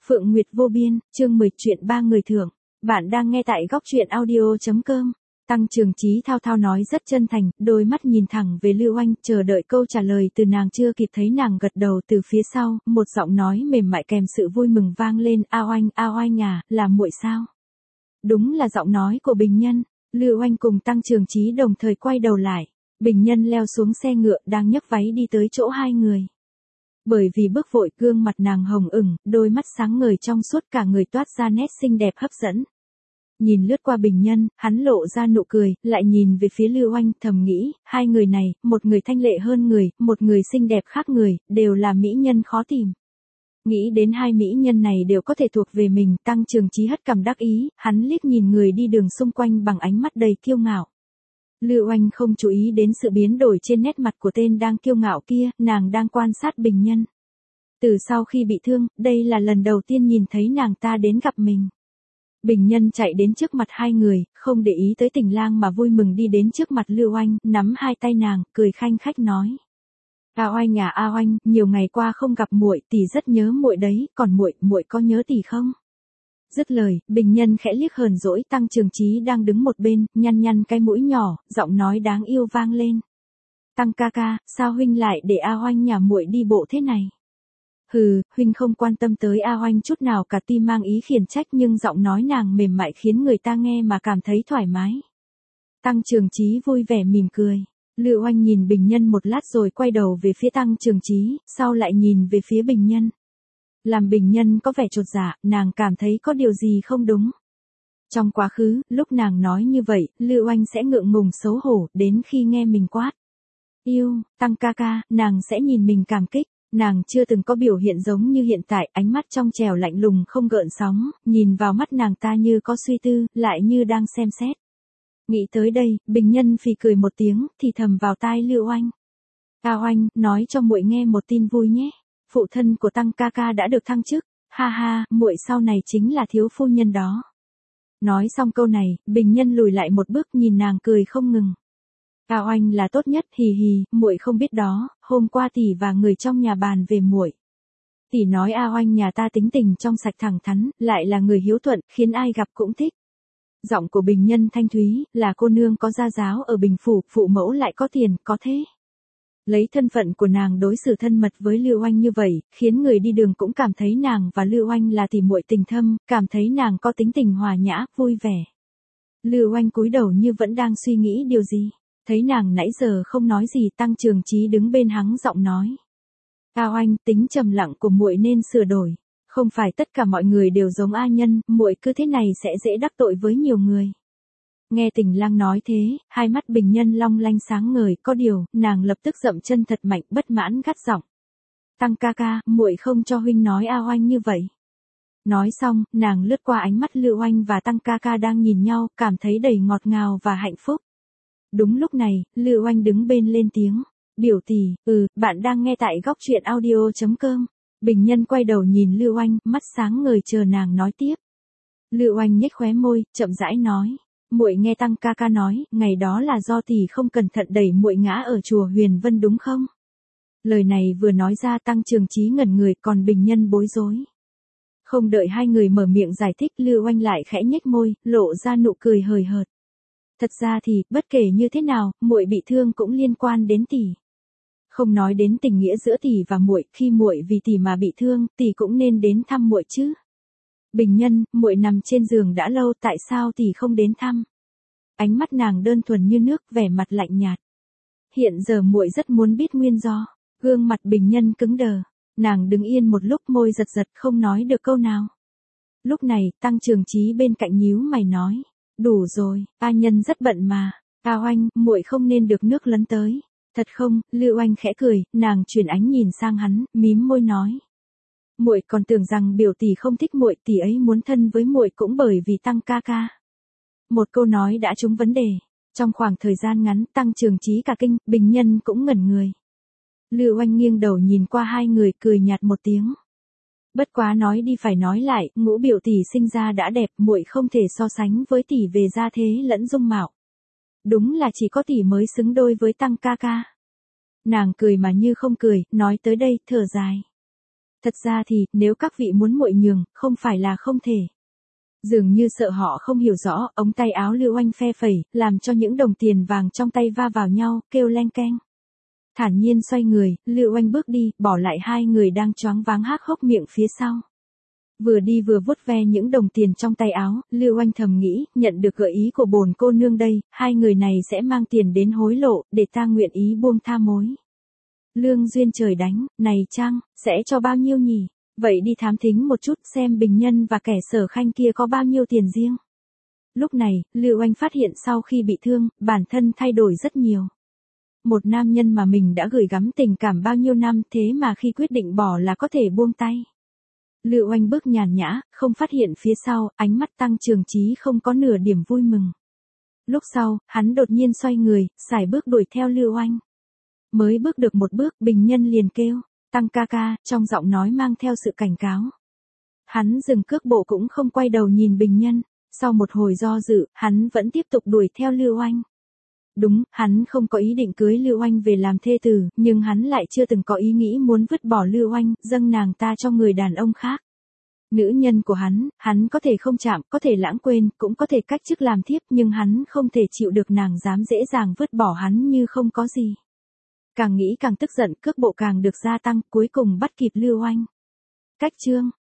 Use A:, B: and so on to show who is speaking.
A: Phượng Nguyệt vô biên, chương 10 chuyện ba người thưởng. Bạn đang nghe tại góc truyện audio.com. Tăng Trường Chí thao thao nói rất chân thành, đôi mắt nhìn thẳng về Lưu Oanh, chờ đợi câu trả lời từ nàng. Chưa kịp thấy nàng gật đầu từ phía sau, một giọng nói mềm mại kèm sự vui mừng vang lên, A Oanh à, là muội sao? Đúng là giọng nói của Bình Nhân. Lưu Oanh cùng Tăng Trường Chí đồng thời quay đầu lại. Bình Nhân leo xuống xe ngựa đang nhấc váy đi tới chỗ hai người. Bởi vì bước vội, gương mặt nàng hồng ửng, đôi mắt sáng ngời trong suốt, cả người toát ra nét xinh đẹp hấp dẫn. Nhìn lướt qua Bình Nhân, hắn lộ ra nụ cười, lại nhìn về phía Lưu Oanh, thầm nghĩ, hai người này, một người thanh lệ hơn người, một người xinh đẹp khác người, đều là mỹ nhân khó tìm. Nghĩ đến hai mỹ nhân này đều có thể thuộc về mình, Tăng Trường Chí hất cằm đắc ý, hắn liếc nhìn người đi đường xung quanh bằng ánh mắt đầy kiêu ngạo. Lưu Oanh không chú ý đến sự biến đổi trên nét mặt của tên đang kiêu ngạo kia, nàng đang quan sát Bình Nhân. Từ sau khi bị thương, đây là lần đầu tiên nhìn thấy nàng ta đến gặp mình. Bình Nhân chạy đến trước mặt hai người, không để ý tới Tình Lang mà vui mừng đi đến trước mặt Lưu Oanh, nắm hai tay nàng, cười khanh khách nói: "A Oanh à, A Oanh, nhiều ngày qua không gặp muội, tỷ rất nhớ muội đấy, còn muội có nhớ tỷ không?" Dứt lời, Bình Nhân khẽ liếc hờn dỗi Tăng Trường Chí đang đứng một bên, nhăn cái mũi nhỏ, giọng nói đáng yêu vang lên: "Tăng ca ca, sao huynh lại để A Oanh nhà muội đi bộ thế này?" "Hừ, huynh không quan tâm tới A Oanh chút nào cả." Tim mang ý khiển trách nhưng giọng nói nàng mềm mại khiến người ta nghe mà cảm thấy thoải mái. Tăng Trường Chí vui vẻ mỉm cười. Lưu Oanh nhìn Bình Nhân một lát rồi quay đầu về phía Tăng Trường Chí, sau lại nhìn về phía Bình Nhân. Làm Bình Nhân có vẻ chột dạ, nàng cảm thấy có điều gì không đúng. Trong quá khứ, lúc nàng nói như vậy, Lưu Oanh sẽ ngượng ngùng xấu hổ, đến khi nghe mình quát: "Yêu, Tăng ca ca", nàng sẽ nhìn mình cảm kích. Nàng chưa từng có biểu hiện giống như hiện tại, ánh mắt trong trẻo lạnh lùng không gợn sóng, nhìn vào mắt nàng ta như có suy tư, lại như đang xem xét. Nghĩ tới đây, Bình Nhân phì cười một tiếng, thì thầm vào tai Lưu Oanh: "A Oanh, nói cho muội nghe một tin vui nhé. Phụ thân của Tăng ca ca đã được thăng chức, ha ha, muội sau này chính là thiếu phu nhân đó." Nói xong câu này, Bình Nhân lùi lại một bước nhìn nàng cười không ngừng. "A Oanh là tốt nhất, hì hì, muội không biết đó, hôm qua tỷ và người trong nhà bàn về muội. Tỷ nói A Oanh nhà ta tính tình trong sạch thẳng thắn, lại là người hiếu thuận, khiến ai gặp cũng thích." Giọng của Bình Nhân thanh thúy, là cô nương có gia giáo ở Bình phủ, phụ mẫu lại có tiền, có thế. Lấy thân phận của nàng đối xử thân mật với Lưu Oanh như vậy, khiến người đi đường cũng cảm thấy nàng và Lưu Oanh là tỷ muội tình thâm, cảm thấy nàng có tính tình hòa nhã, vui vẻ. Lưu Oanh cúi đầu như vẫn đang suy nghĩ điều gì. Thấy nàng nãy giờ không nói gì, Tăng Trường Chí đứng bên hắng giọng nói: "A Oanh, tính trầm lặng của muội nên sửa đổi. Không phải tất cả mọi người đều giống A Nhân, muội cứ thế này sẽ dễ đắc tội với nhiều người." Nghe Tình Lang nói thế, hai mắt Bình Nhân long lanh sáng ngời, có điều, nàng lập tức dậm chân thật mạnh, bất mãn gắt giọng: "Tăng ca ca, muội không cho huynh nói A Oanh như vậy." Nói xong, nàng lướt qua ánh mắt Lưu Oanh và Tăng ca ca đang nhìn nhau, cảm thấy đầy ngọt ngào và hạnh phúc. Đúng lúc này, Lưu Oanh đứng bên lên tiếng: "Biểu tỷ." Bạn đang nghe tại góc truyện audio.com. Bình Nhân quay đầu nhìn Lưu Oanh, mắt sáng ngời chờ nàng nói tiếp. Lưu Oanh nhếch khóe môi, chậm rãi nói: "Muội nghe Tăng ca ca nói, ngày đó là do tỷ không cẩn thận đẩy muội ngã ở chùa Huyền Vân đúng không?" Lời này vừa nói ra, Tăng Trường Chí ngẩn người, còn Bình Nhân bối rối. Không đợi hai người mở miệng giải thích, Lưu Oanh lại khẽ nhếch môi, lộ ra nụ cười hời hợt. "Thật ra thì, bất kể như thế nào, muội bị thương cũng liên quan đến tỷ. Không nói đến tình nghĩa giữa tỷ và muội, khi muội vì tỷ mà bị thương, tỷ cũng nên đến thăm muội chứ. Bình Nhân, muội nằm trên giường đã lâu, tại sao tỷ không đến thăm?" Ánh mắt nàng đơn thuần như nước, vẻ mặt lạnh nhạt. Hiện giờ muội rất muốn biết nguyên do. Gương mặt Bình Nhân cứng đờ, nàng đứng yên một lúc, môi giật giật không nói được câu nào. Lúc này, Tăng Trường Chí bên cạnh nhíu mày nói: "Đủ rồi, A Nhân rất bận mà. A Oanh, muội không nên được nước lấn tới." "Thật không?" Lưu Oanh khẽ cười, nàng chuyển ánh nhìn sang hắn, mím môi nói: "Muội còn tưởng rằng biểu tỷ không thích muội, tỷ ấy muốn thân với muội cũng bởi vì Tăng ca ca." Một câu nói đã trúng vấn đề. Trong khoảng thời gian ngắn, Tăng Trường Chí cả kinh, Bình Nhân cũng ngẩn người. Lưu Oanh nghiêng đầu nhìn qua hai người, cười nhạt một tiếng: "Bất quá nói đi phải nói lại, Ngũ biểu tỷ sinh ra đã đẹp, muội không thể so sánh với tỷ về gia thế lẫn dung mạo. Đúng là chỉ có tỷ mới xứng đôi với Tăng ca ca." Nàng cười mà như không cười, nói tới đây, thở dài: Thật ra thì, nếu các vị muốn muội nhường, không phải là không thể. Dường như sợ họ không hiểu rõ, ống tay áo Lưu Anh phe phẩy, làm cho những đồng tiền vàng trong tay va vào nhau, kêu leng keng. Thản nhiên xoay người, Lưu Anh bước đi, bỏ lại hai người đang choáng váng há hốc miệng phía sau. Vừa đi vừa vuốt ve những đồng tiền trong tay áo, Lưu Anh thầm nghĩ, nhận được gợi ý của bổn cô nương đây, hai người này sẽ mang tiền đến hối lộ, để ta nguyện ý buông tha mối. Lương duyên trời đánh, này Trang, sẽ cho bao nhiêu nhỉ? Vậy đi thám thính một chút xem Bình Nhân và kẻ Sở Khanh kia có bao nhiêu tiền riêng. Lúc này, Lưu Anh phát hiện sau khi bị thương, bản thân thay đổi rất nhiều. Một nam nhân mà mình đã gửi gắm tình cảm bao nhiêu năm thế mà khi quyết định bỏ là có thể buông tay. Lưu Anh bước nhàn nhã, không phát hiện phía sau, ánh mắt Tăng Trường Chí không có nửa điểm vui mừng. Lúc sau, hắn đột nhiên xoay người, sải bước đuổi theo Lưu Anh. Mới bước được một bước, Bình Nhân liền kêu, Tăng ca ca, trong giọng nói mang theo sự cảnh cáo. Hắn dừng cước bộ cũng không quay đầu nhìn Bình Nhân, sau một hồi do dự, hắn vẫn tiếp tục đuổi theo Lưu Anh. Đúng, hắn không có ý định cưới Lưu Anh về làm thê tử, nhưng hắn lại chưa từng có ý nghĩ muốn vứt bỏ Lưu Anh, dâng nàng ta cho người đàn ông khác. Nữ nhân của hắn có thể không chạm, có thể lãng quên, cũng có thể cách chức làm thiếp, nhưng hắn không thể chịu được nàng dám dễ dàng vứt bỏ hắn như không có gì. Càng nghĩ càng tức giận, cước bộ càng được gia tăng, cuối cùng bắt kịp Lưu Anh. Cách chương